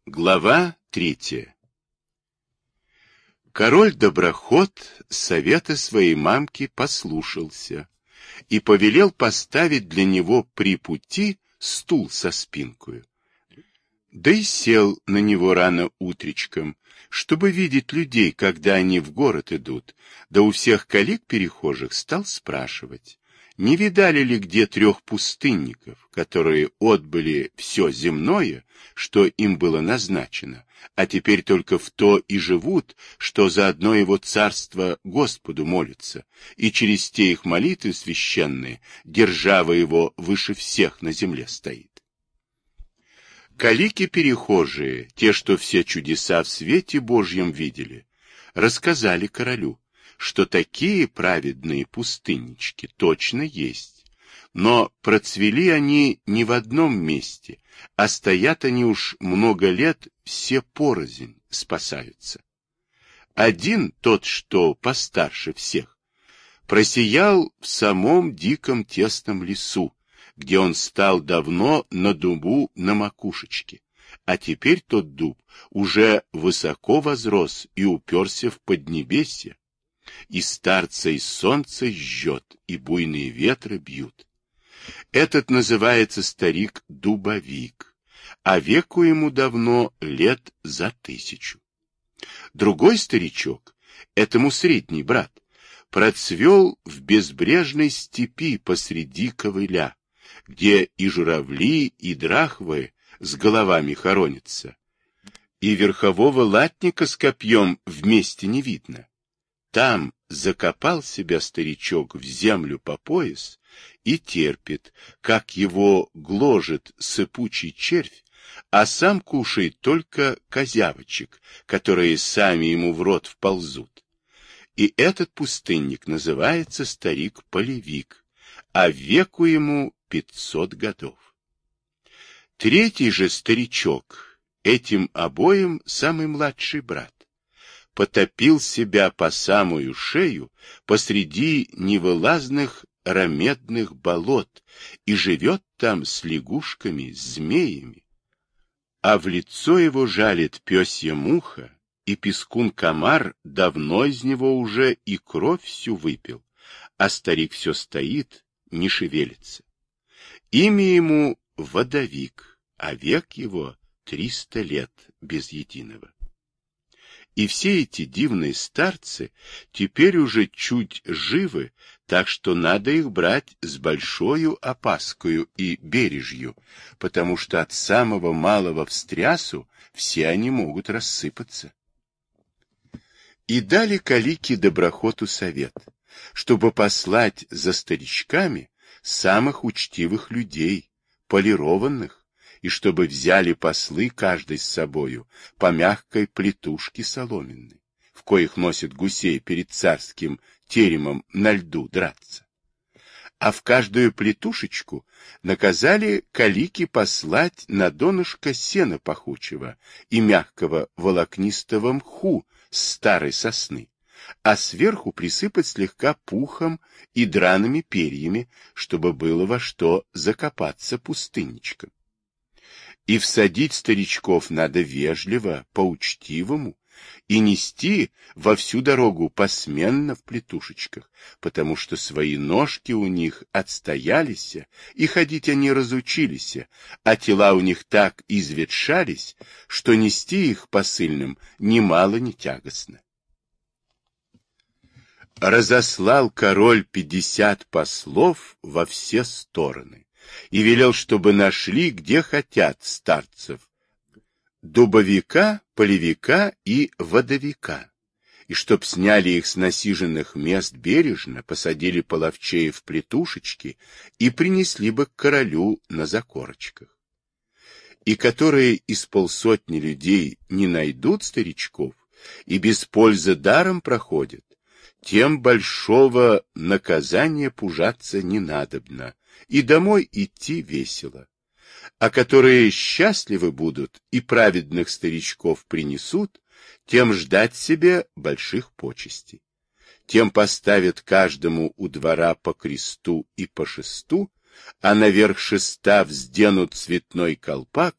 Глава 3. Король-доброхот совета своей мамки послушался и повелел поставить для него при пути стул со спинкою. Да и сел на него рано утречком, чтобы видеть людей, когда они в город идут, да у всех коллег-перехожих стал спрашивать, не видали ли где 3 пустынников, которые отбыли все земное, что им было назначено, а теперь только в то и живут, что за одно его царство Господу молятся, и через те их молитвы священные держава его выше всех на земле стоит. Калики-перехожие, те, что все чудеса в свете Божьем видели, рассказали королю, что такие праведные пустыннички точно есть, но процвели они не в одном месте, а стоят они уж много лет все порознь спасаются. Один, тот, что постарше всех, просиял в самом диком тесном лесу, где он стал давно на дубу на макушечке, а теперь тот дуб уже высоко возрос и уперся в поднебесье, и старца и солнце жжет, и буйные ветры бьют. Этот называется старик Дубовик, а веку ему давно лет за 1000. Другой старичок, этому средний брат, процвел в безбрежной степи посреди ковыля, где и журавли, и драхвы с головами хоронятся, и верхового латника с копьем вместе не видно. Там закопал себя старичок в землю по пояс и терпит, как его гложет сыпучий червь, а сам кушает только козявочек, которые сами ему в рот вползут. И этот пустынник называется старик-полевик, а веку ему 500 годов. Третий же старичок, этим обоим самый младший брат, потопил себя по самую шею посреди невылазных ромедных болот и живет там с лягушками, змеями. А в лицо его жалит пёсья муха, и пескун-комар давно из него уже и кровь всю выпил, а старик все стоит, не шевелится. Имя ему Водовик, а век его 300 лет без единого. И все эти дивные старцы теперь уже чуть живы, так что надо их брать с большою опаскою и бережью, потому что от самого малого встрясу все они могут рассыпаться. И дали калики доброхоту совет, чтобы послать за старичками самых учтивых людей, полированных, и чтобы взяли послы каждый с собою по мягкой плетушке соломенной, в коих носят гусей перед царским теремом на льду драться. А в каждую плетушечку наказали калики послать на донышко сена пахучего и мягкого волокнистого мху с старой сосны, а сверху присыпать слегка пухом и драными перьями, чтобы было во что закопаться пустынничком. И всадить старичков надо вежливо, по-учтивому, и нести во всю дорогу посменно в плетушечках, потому что свои ножки у них отстоялись, и ходить они разучились, а тела у них так изветшались, что нести их посыльным немало не тягостно. Разослал король 50 послов во все стороны и велел, чтобы нашли, где хотят старцев, дубовика, полевика и водовика, и чтоб сняли их с насиженных мест бережно, посадили половчей в плетушечки и принесли бы к королю на закорочках. И которые из 50 людей не найдут старичков и без пользы даром проходят, тем большого наказания пужаться не надобно, и домой идти весело. А которые счастливы будут и праведных старичков принесут, тем ждать себе больших почестей. Тем поставят каждому у двора по кресту и по шесту, а наверх шеста взденут цветной колпак,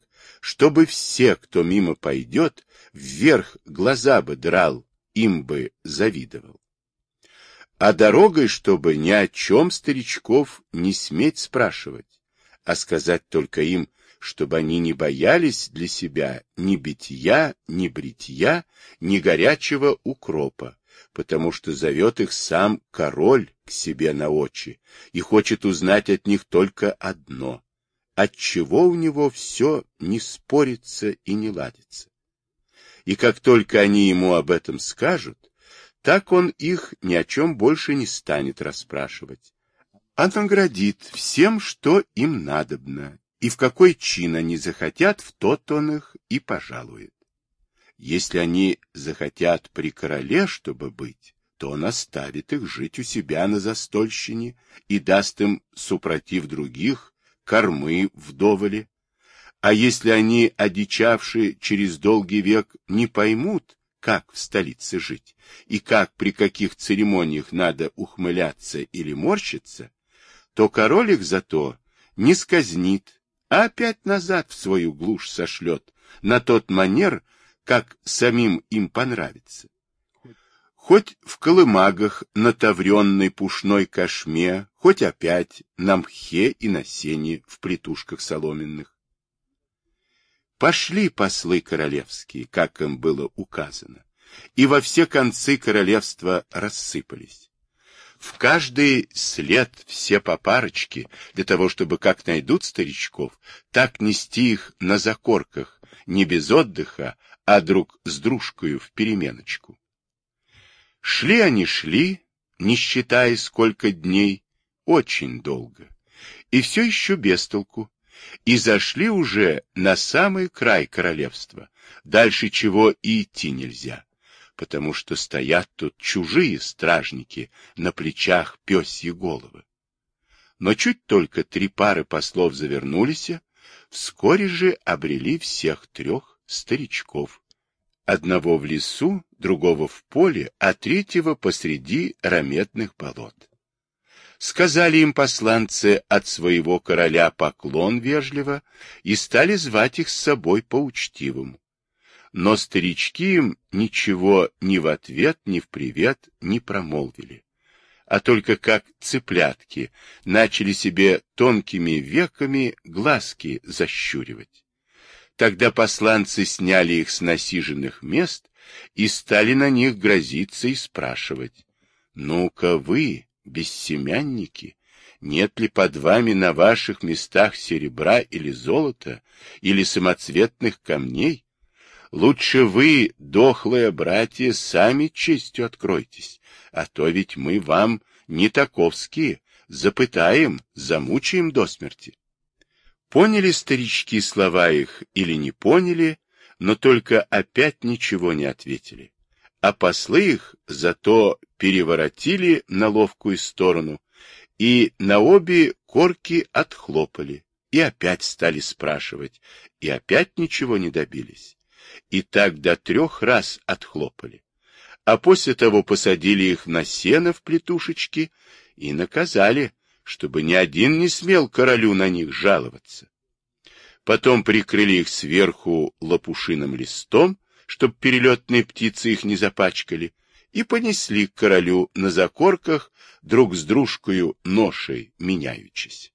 чтобы все, кто мимо пойдет, вверх глаза бы драл, им бы завидовал. А дорогой, чтобы ни о чем старичков не сметь спрашивать, а сказать только им, чтобы они не боялись для себя ни битья, ни бритья, ни горячего укропа, потому что зовет их сам король к себе на очи и хочет узнать от них только одно — отчего у него все не спорится и не ладится. И как только они ему об этом скажут, так он их ни о чем больше не станет расспрашивать, а наградит всем, что им надобно, и в какой чин они захотят, в тот он их и пожалует. Если они захотят при короле, чтобы быть, то он оставит их жить у себя на застольщине и даст им, супротив других, кормы вдоволе. А если они, одичавшие через долгий век, не поймут, как в столице жить, и как при каких церемониях надо ухмыляться или морщиться, то король их зато не сказнит, а опять назад в свою глушь сошлет, на тот манер, как самим им понравится. Хоть в колымагах на тавренной пушной кошме, хоть опять на мхе и на сене в плетушках соломенных. Пошли послы королевские, как им было указано, и во все концы королевства рассыпались. В каждый след все по парочке, для того, чтобы как найдут старичков, так нести их на закорках, не без отдыха, а друг с дружкою в переменочку. Шли они, не считая сколько дней, очень долго, и все еще без толку, и зашли уже на самый край королевства, дальше чего и идти нельзя, потому что стоят тут чужие стражники, на плечах пёсьи головы. Но чуть только 3 пары послов завернулись, вскоре же обрели всех 3 старичков. Одного в лесу, другого в поле, а 3-го посреди раметных болот. Сказали им посланцы от своего короля поклон вежливо и стали звать их с собой по-учтивому. Но старички им ничего ни в ответ, ни в привет не промолвили, а только как цыплятки начали себе тонкими веками глазки защуривать. Тогда посланцы сняли их с насиженных мест и стали на них грозиться и спрашивать: «Ну-ка вы, бессемянники, нет ли под вами на ваших местах серебра или золота, или самоцветных камней? Лучше вы, дохлые братья, сами честью откройтесь, а то ведь мы вам не таковские, запытаем, замучаем до смерти». Поняли старички слова их или не поняли, но только опять ничего не ответили, а послы их зато переворотили на ловкую сторону и на обе корки отхлопали, и опять стали спрашивать, и опять ничего не добились, и так до 3 раз отхлопали, а после того посадили их на сено в плетушечки и наказали, чтобы ни один не смел королю на них жаловаться. Потом прикрыли их сверху лопушиным листом, чтоб перелетные птицы их не запачкали, и понесли к королю на закорках, друг с дружкою ношей меняючись.